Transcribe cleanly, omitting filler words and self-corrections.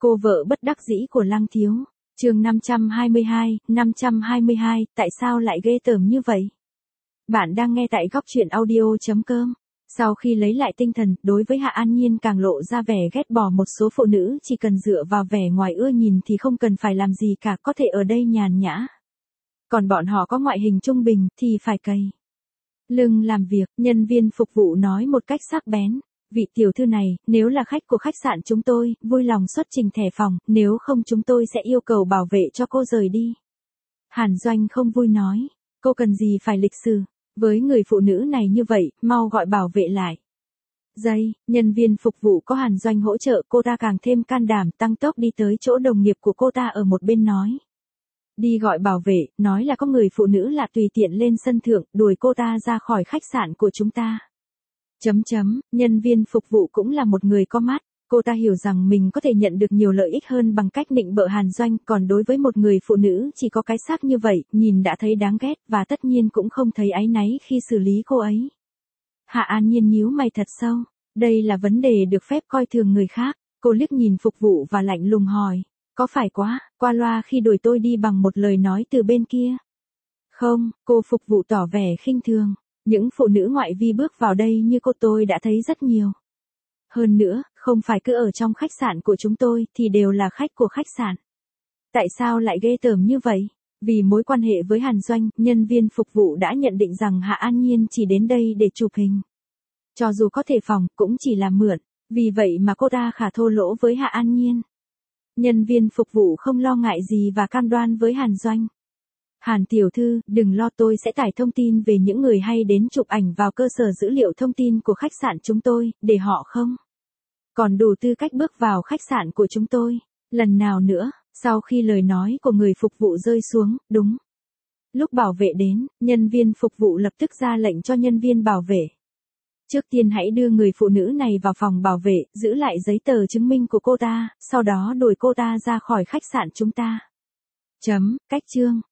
Cô vợ bất đắc dĩ của Lăng Thiếu. Chương 522, tại sao lại ghê tởm như vậy? Bạn đang nghe tại góc truyện audio.com. Sau khi lấy lại tinh thần, đối với Hạ An Nhiên càng lộ ra vẻ ghét bỏ một số phụ nữ chỉ cần dựa vào vẻ ngoài ưa nhìn thì không cần phải làm gì cả, có thể ở đây nhàn nhã. Còn bọn họ có ngoại hình trung bình thì phải cày lưng làm việc, nhân viên phục vụ nói một cách sắc bén. Vị tiểu thư này, nếu là khách của khách sạn chúng tôi, vui lòng xuất trình thẻ phòng, nếu không chúng tôi sẽ yêu cầu bảo vệ cho cô rời đi. Hàn Doanh không vui nói, cô cần gì phải lịch sự, với người phụ nữ này như vậy, mau gọi bảo vệ lại. Nhân viên phục vụ có Hàn Doanh hỗ trợ, cô ta càng thêm can đảm tăng tốc đi tới chỗ đồng nghiệp của cô ta ở một bên nói. Đi gọi bảo vệ, nói là có người phụ nữ lạ tùy tiện lên sân thượng, đuổi cô ta ra khỏi khách sạn của chúng ta. Nhân viên phục vụ cũng là một người có mắt, cô ta hiểu rằng mình có thể nhận được nhiều lợi ích hơn bằng cách nịnh bợ Hàn Doanh, còn đối với một người phụ nữ chỉ có cái xác như vậy, nhìn đã thấy đáng ghét và tất nhiên cũng không thấy áy náy khi xử lý cô ấy. Hạ An Nhiên nhíu mày thật sâu, đây là vấn đề được phép coi thường người khác, cô liếc nhìn phục vụ và lạnh lùng hỏi, có phải quá, qua loa khi đuổi tôi đi bằng một lời nói từ bên kia? Không, cô phục vụ tỏ vẻ khinh thường. Những phụ nữ ngoại vi bước vào đây như cô tôi đã thấy rất nhiều. Hơn nữa, không phải cứ ở trong khách sạn của chúng tôi thì đều là khách của khách sạn. Tại sao lại ghê tởm như vậy? Vì mối quan hệ với Hàn Doanh, nhân viên phục vụ đã nhận định rằng Hạ An Nhiên chỉ đến đây để chụp hình. Cho dù có thể phòng, cũng chỉ là mượn, vì vậy mà cô ta khá thô lỗ với Hạ An Nhiên. Nhân viên phục vụ không lo ngại gì và cam đoan với Hàn Doanh. Hàn tiểu thư, đừng lo, tôi sẽ tải thông tin về những người hay đến chụp ảnh vào cơ sở dữ liệu thông tin của khách sạn chúng tôi, để họ không còn đủ tư cách bước vào khách sạn của chúng tôi lần nào nữa. Sau khi lời nói của người phục vụ rơi xuống, đúng lúc bảo vệ đến, nhân viên phục vụ lập tức ra lệnh cho nhân viên bảo vệ. Trước tiên hãy đưa người phụ nữ này vào phòng bảo vệ, giữ lại giấy tờ chứng minh của cô ta, sau đó đuổi cô ta ra khỏi khách sạn chúng ta. Cách chương